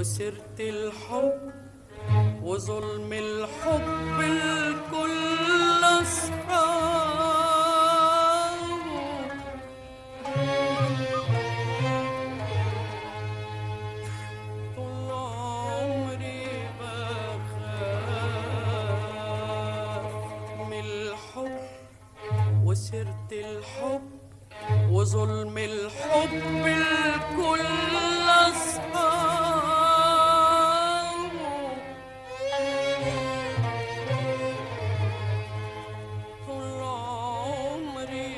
وسيرة الحب وظلم الحب الكل أصحابه. طول عمري بخاف من الحب وسيرة الحب وظلم الحب الكل أصحابه. طول عمري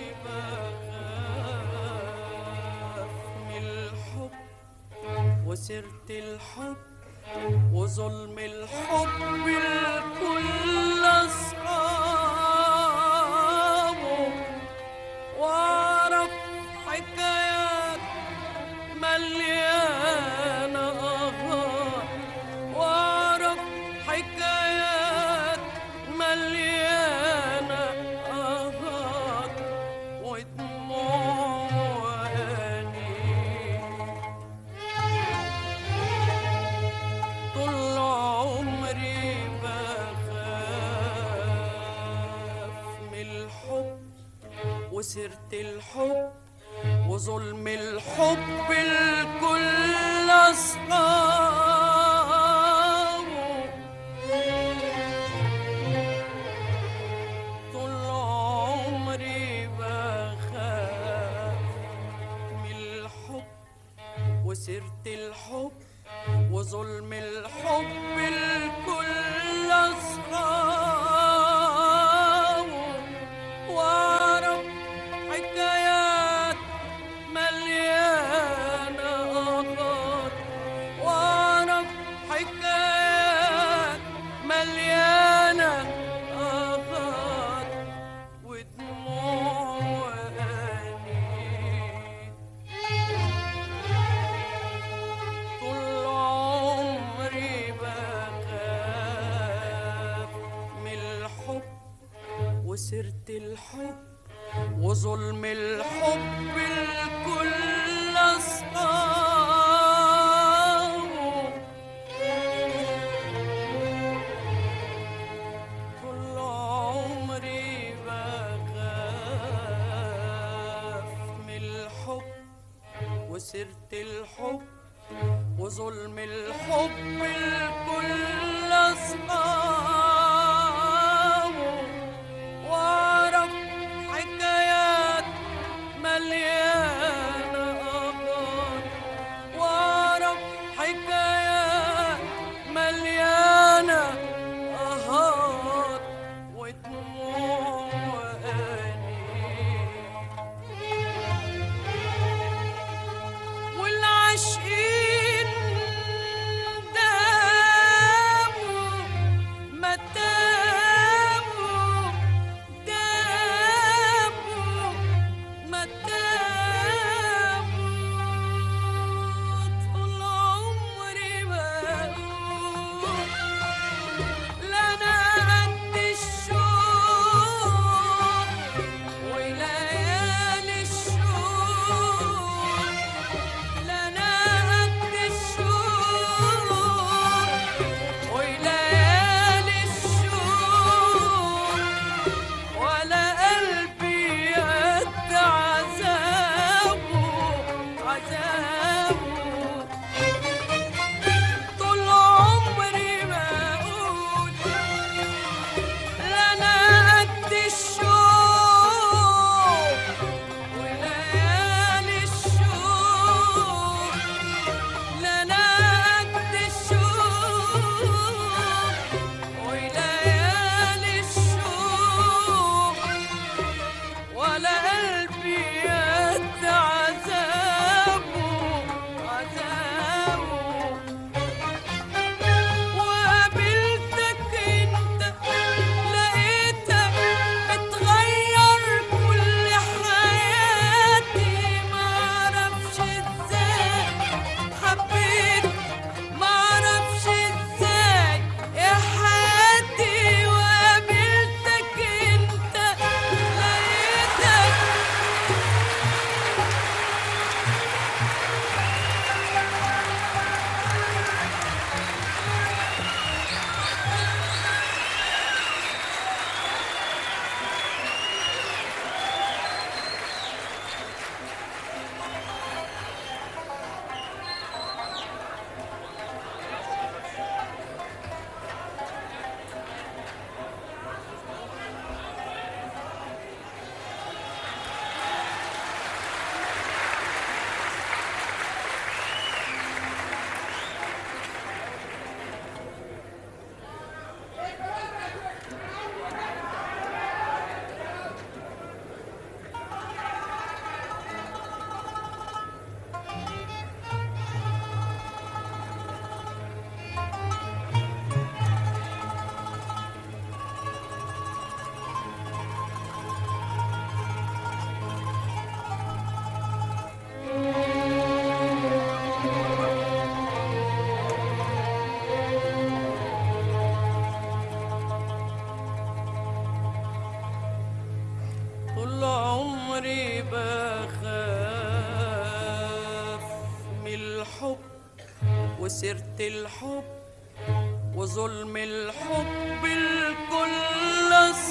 بخاف من الحب وسيرة الحب وظلم الحب الكل أصحابه. وأعرف حكايات مليانة أهات، وأعرف حكايات مليانة أهات ودموع وأنين. طول عمري بخاف من الحب وسيرة الحب وظلم الحب الكل أصحابه. طول عمري بخاف من الحب وسيرة الحب وظلم الحب الكل أصحابه. وأعرف حكايات مليانة أغاط، وأعرف حكايات مليانة أغاط ودموع وأنين. طول عمري بخاف من الحب وسيرة الحب وظلم الحب الكل أصحابه. طول عمري بخاف من الحب وسيرة الحب وظلم الحب الكل أصحابه. وأعرف حكايات مليانة أغاط، وأعرف حكايات مليانة أهات ودموع وأنين. والعاشقين داموا ما تابوا، داموا ما تابوا. طول عمري بقول لنا قد الشوق وليالي الشوق، لنا قد الشوق وليالي الشوق، ولا قلبي قد عذابه عذابه. طول عمري بقول لنا قد الشوق وليالي الشوق، لنا قد الشوق وليالي الشوق، ولا قلبي قد عذابه عذابه. وقابلتك انت لقيتك بتغير كل حياتي، معرفش ازاي حبيت، معرفش ازاي يا حياتي. وقابلتك انت لقيتك عمري بخاف من الحب وسيرة الحب وظلم الحب الكل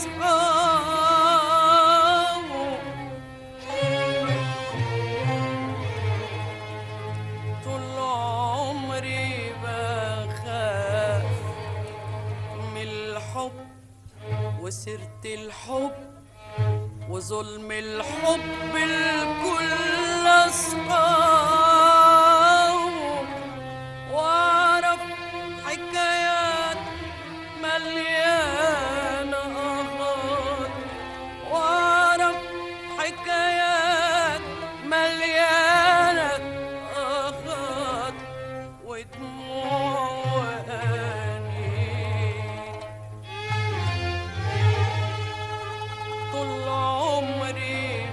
أصحابه. طول عمري بخاف من الحب وسيرة الحب وظلم الحب الكل أصحابه. وأعرف حكايات مليانة أغراض، وأعرف حكايات مليانة أغراض ودموع وأنين. طول عمري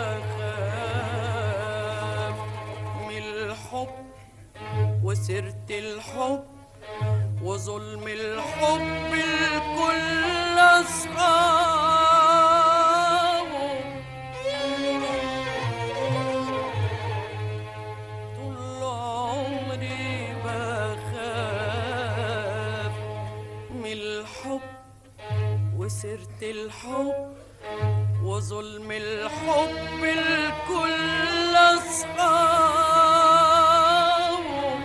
بخاف من الحب وسيرة الحب وظلم الحب الكل أصحابه. طول عمري بخاف من الحب وسيرة الحب وظلم الحب الكل أصحابه.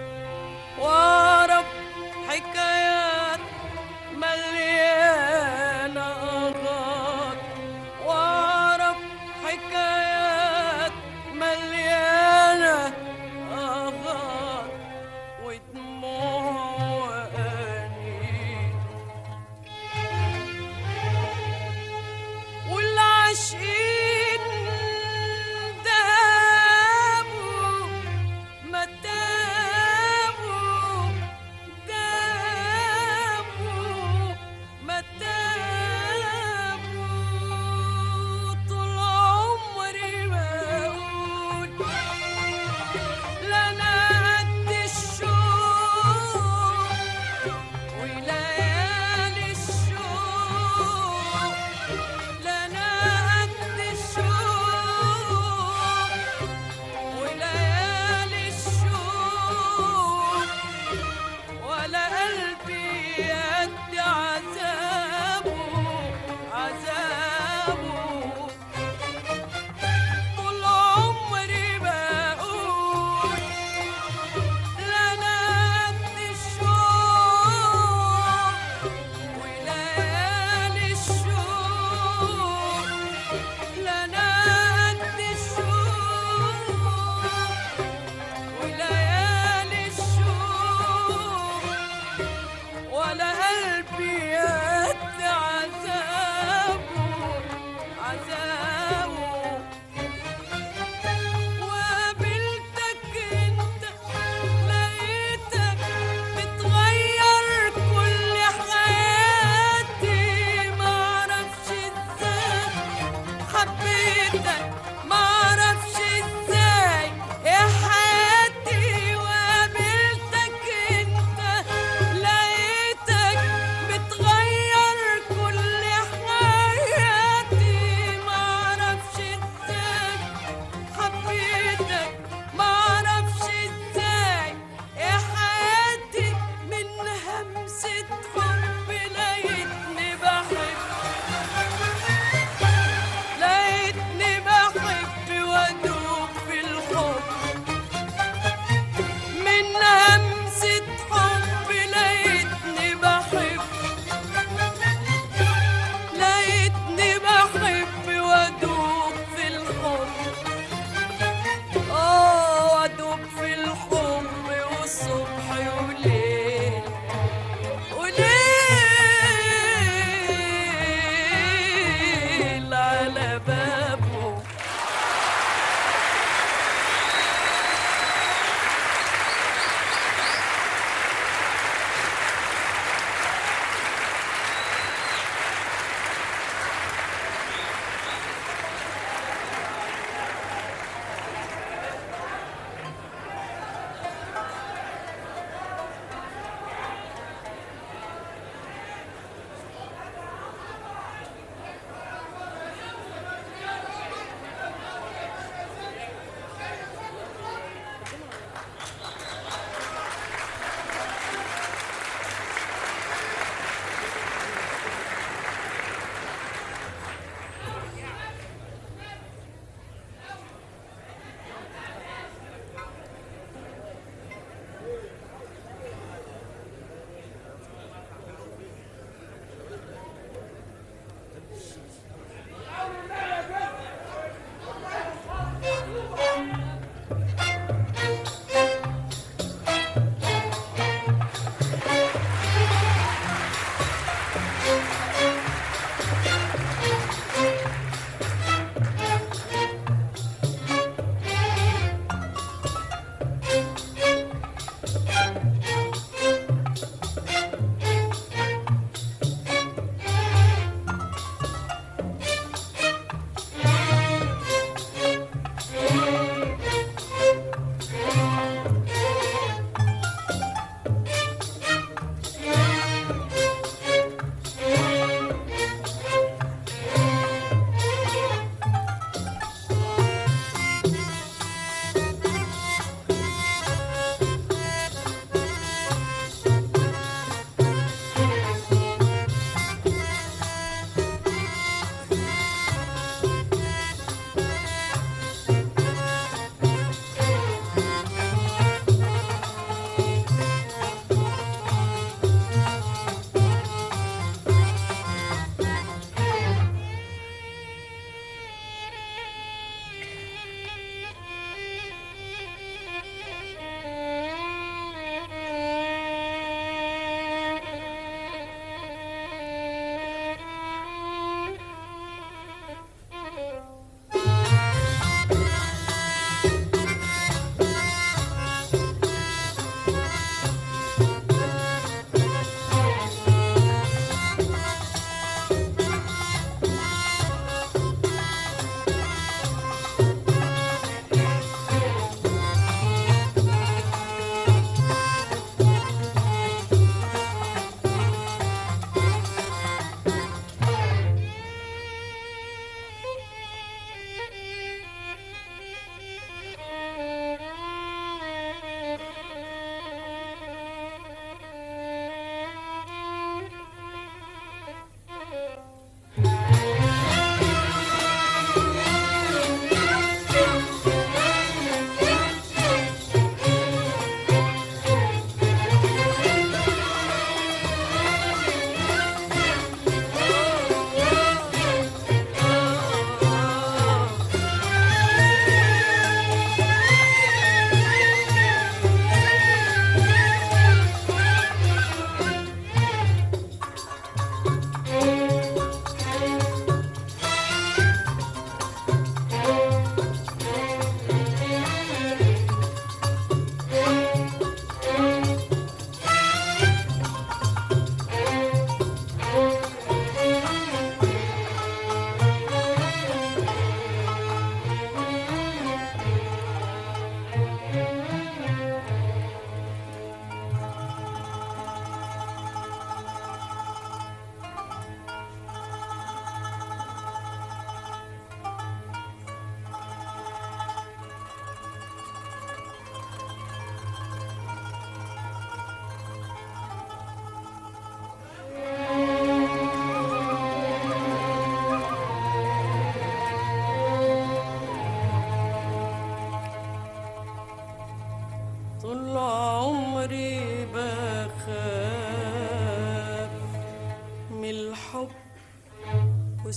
وأعرف حكايات مليانة أغراض، وأعرف حكايات مليانة أغراض ودموع وأنين. والعاشقين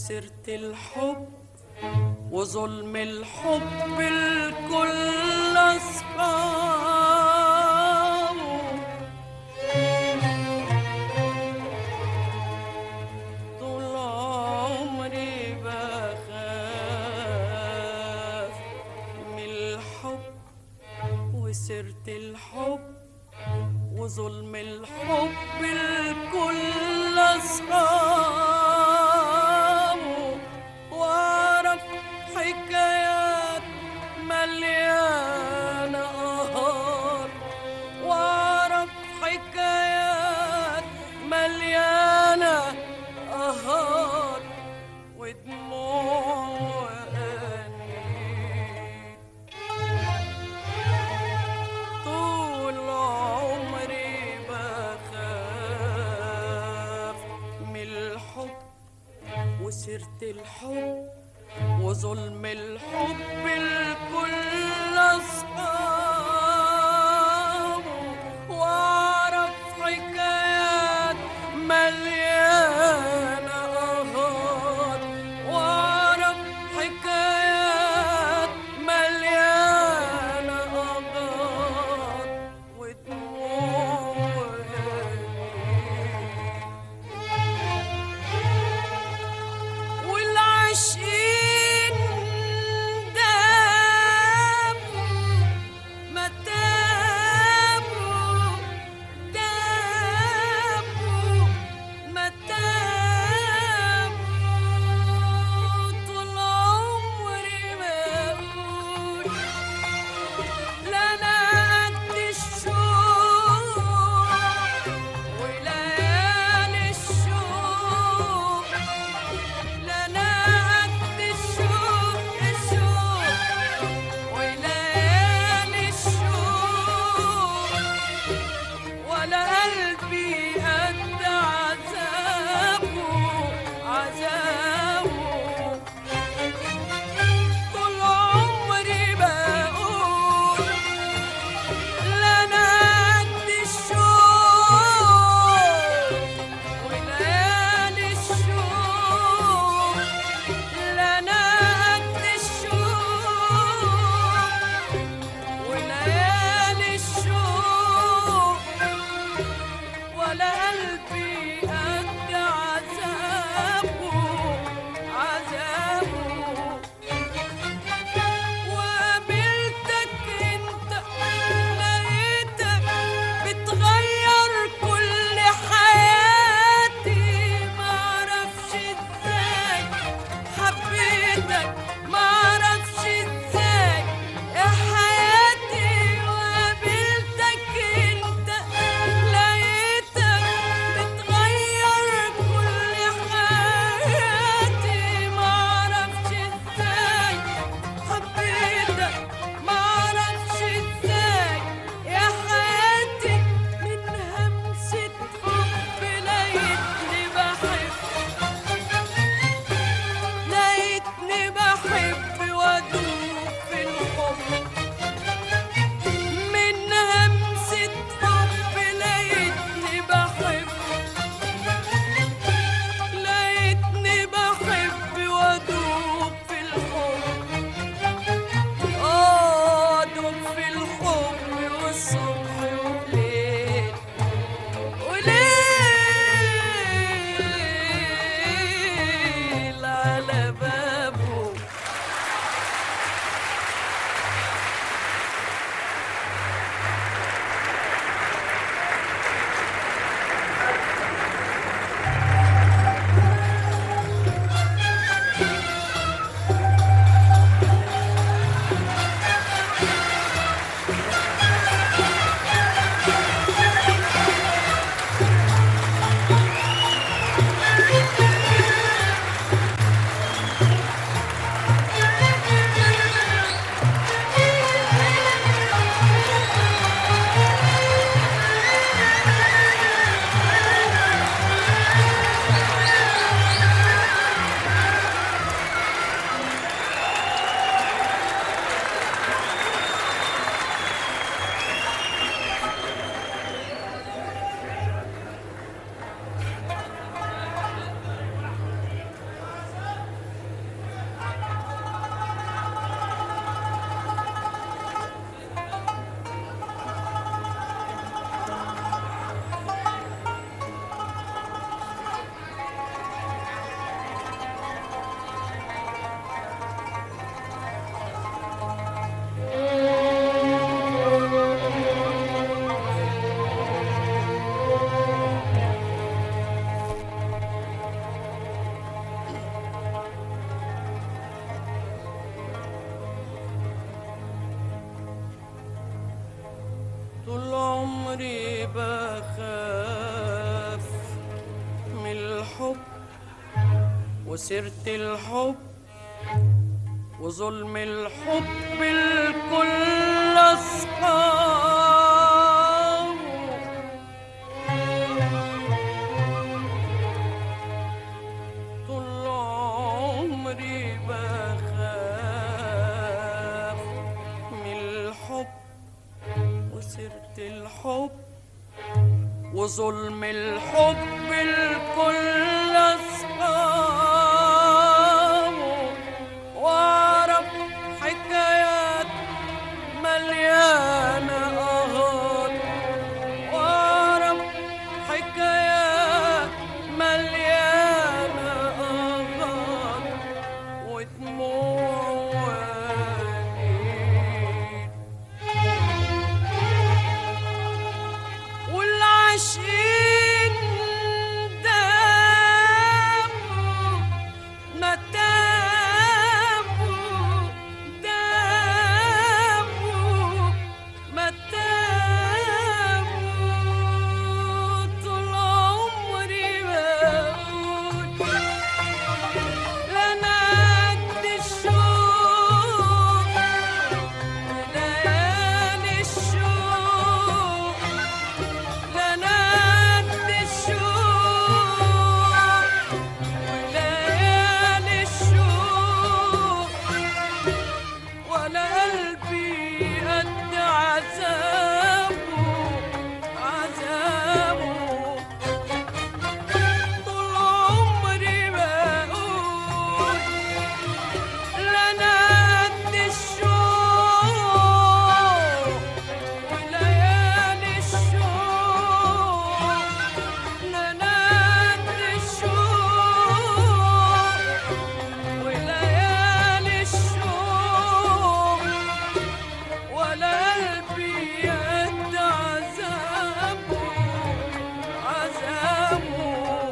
وسيرة الحب وظلم الحب الكل أصحابه. طول عمري بخاف من الحب وسيرة الحب وظلم الحب الكل أصحابه. وأعرف حكايات مليانة قهر، وأعرف حكايات مليانة قهر ودموع وأنين. طول عمري بخاف من الحب وسيرة الحب وظلم الحب الكل أصحابه. وأعرف حكايات مليانة قهر، وأعرف حكايات مليانة قهر ودموع والعاشقين عمري بخاف من الحب وسيرة الحب وظلم الحب الكل أصحابه. طول عمري بخاف من الحب وسيرة الحب وظلم الحب الكل أصحابه. وأعرف حكايات مليانة أهات، وأعرف حكايات مليانة أهات ودموع وأنين. والعاشقين داموا ما تابوا، داموا ما تابوا. طول عمري بقول لنا قد الشوق وليالي الشوق، لنا قد الشوق وليالي الشوق، ولا قلبي قد عذابه عذابه. طول عمري بقول لنا قد الشوق وليالي الشوق، لنا قد الشوق وليالي الشوق، ولا قلبي قد عذابه عذابه.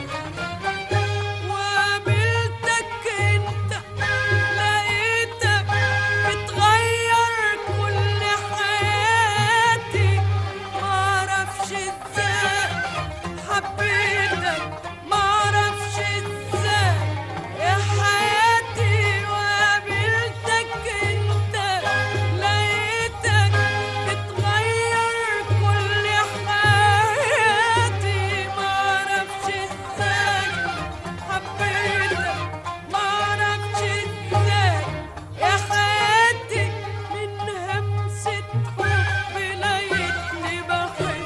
وقابلتك انت لقيتك بتغير كل حياتي، معرفش ازاي حبيتك، معرفش ازاي يا حياتي. وقابلتك انت لقيتك بتغير كل حياتي، معرفش ازاي حبيتك، معرفش ازاي يا حياتي. من همسة حب لقيتني بحب،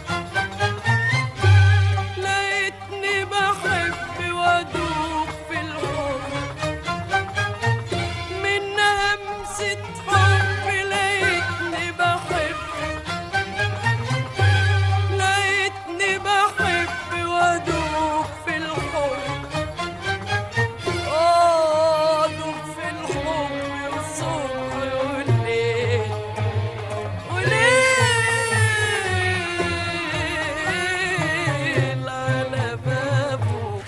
لقيتني بحب وادوب في الحب. من همسة حب لقيتني بحب، لقيتني بحب وادوب في الحب. أدوب في الحب الصبح والليل وليل على بابه.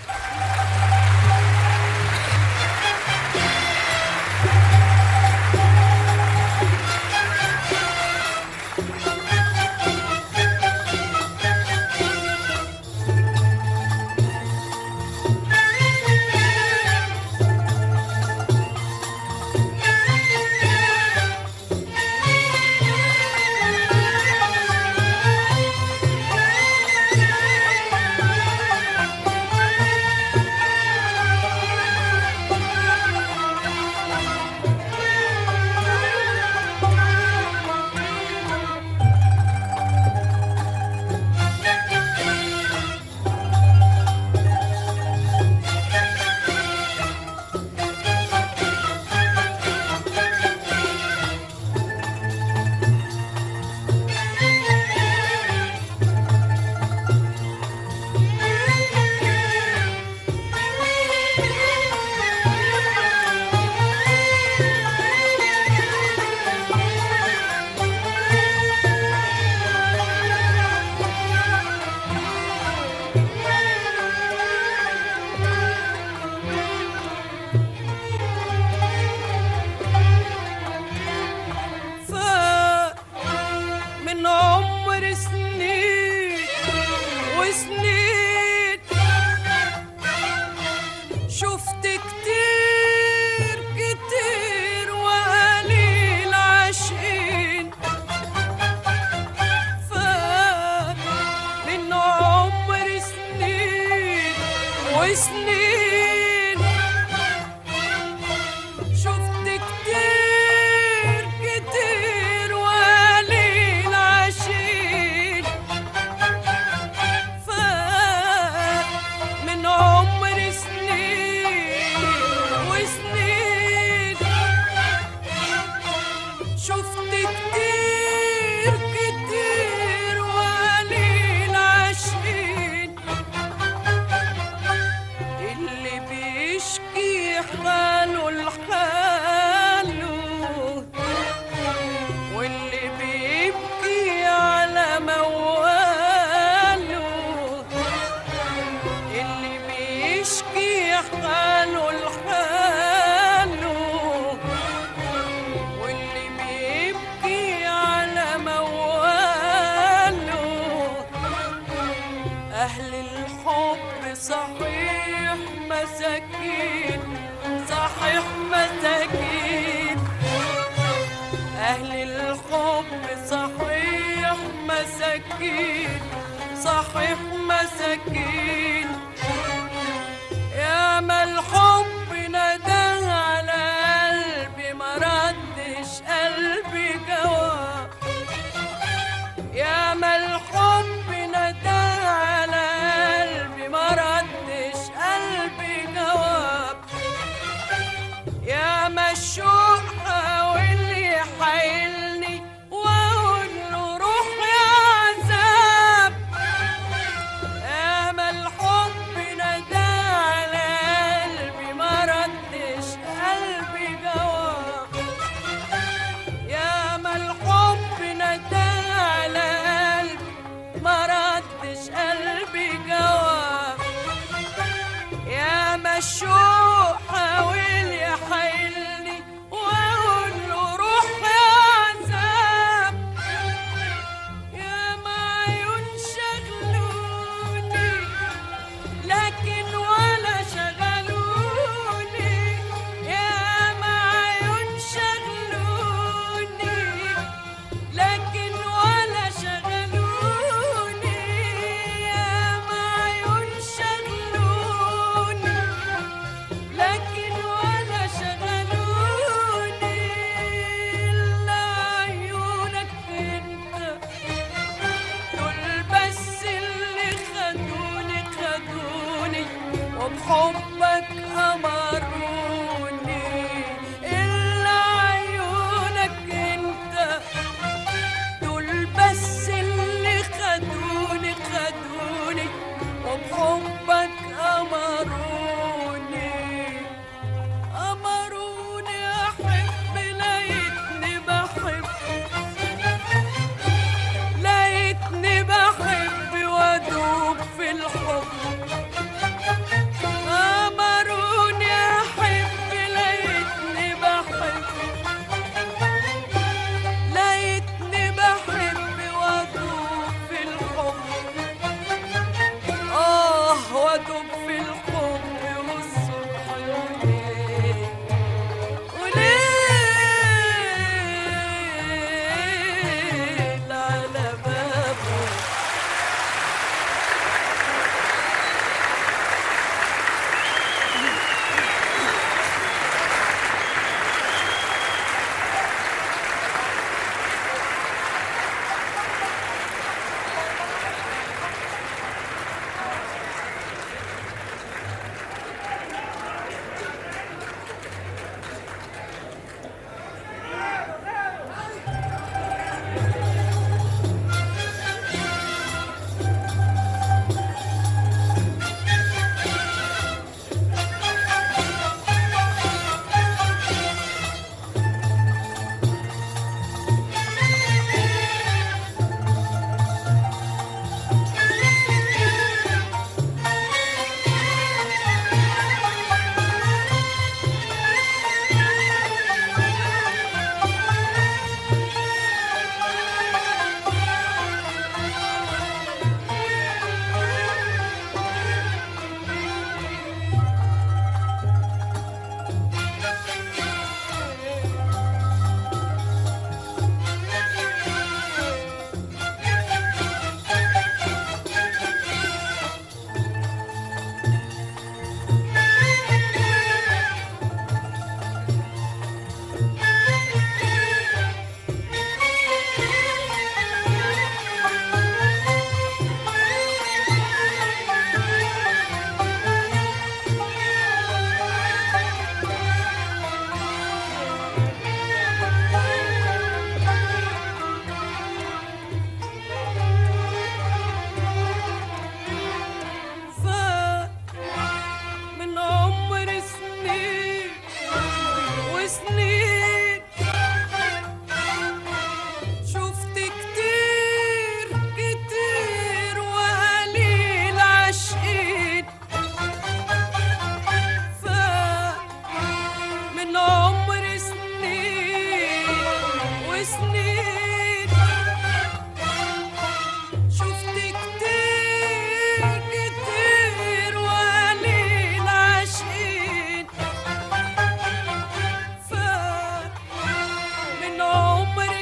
سنين شفت كتير كتير وقليل عاشقين فات من عمر سنين وسنين شفت كتير كتير وقليل عاشقين فات من عمر سنين وسنين شفت كتير كتير وقليل عاشقين اللي بيشكي حاله لحاله واللي بيبكي على مواله اللي بيشكي حاله لحاله واللي بيبكي على مواله أهل الحب صحيح مساكين صحيح مساكين أهل الحب صحيح مساكين صحيح مساكين يا ما الحب نداه على قلبي ما ردش قلبي جواب يا ما الحب نداه على قلبي ما ردش قلبي جواب يا ما الشوق حاول يحايلني واقول له روح يا عذاب يا ما الحب نداه على قلبي ما ردش قلبي جواب يا ما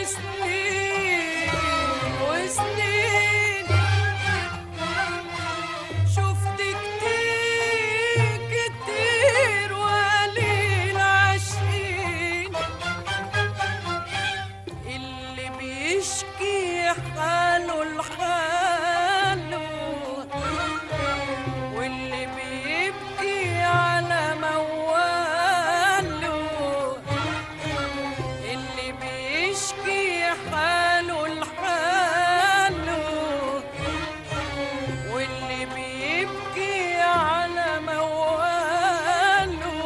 سنين وسنين شفت كتير كتير وقليل عاشقين اللي بيشكي حاله لحاله واللي بيبكي على مواله اللي بيشكي حاله لحاله واللي بيبكي على مواله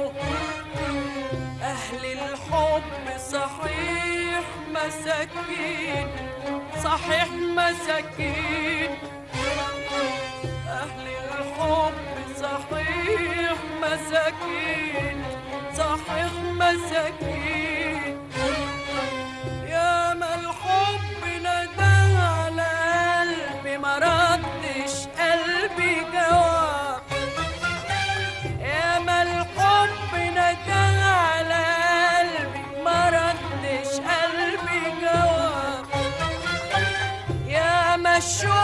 أهل الحب صحيح مساكين صحيح مساكين أهل الحب صحيح مساكين صحيح مساكين يا ما الحب ندى على قلبي ما ردش قلبي جواب يا ما الحب ندى على قلبي ما ردش قلبي جواب يا ما الشوق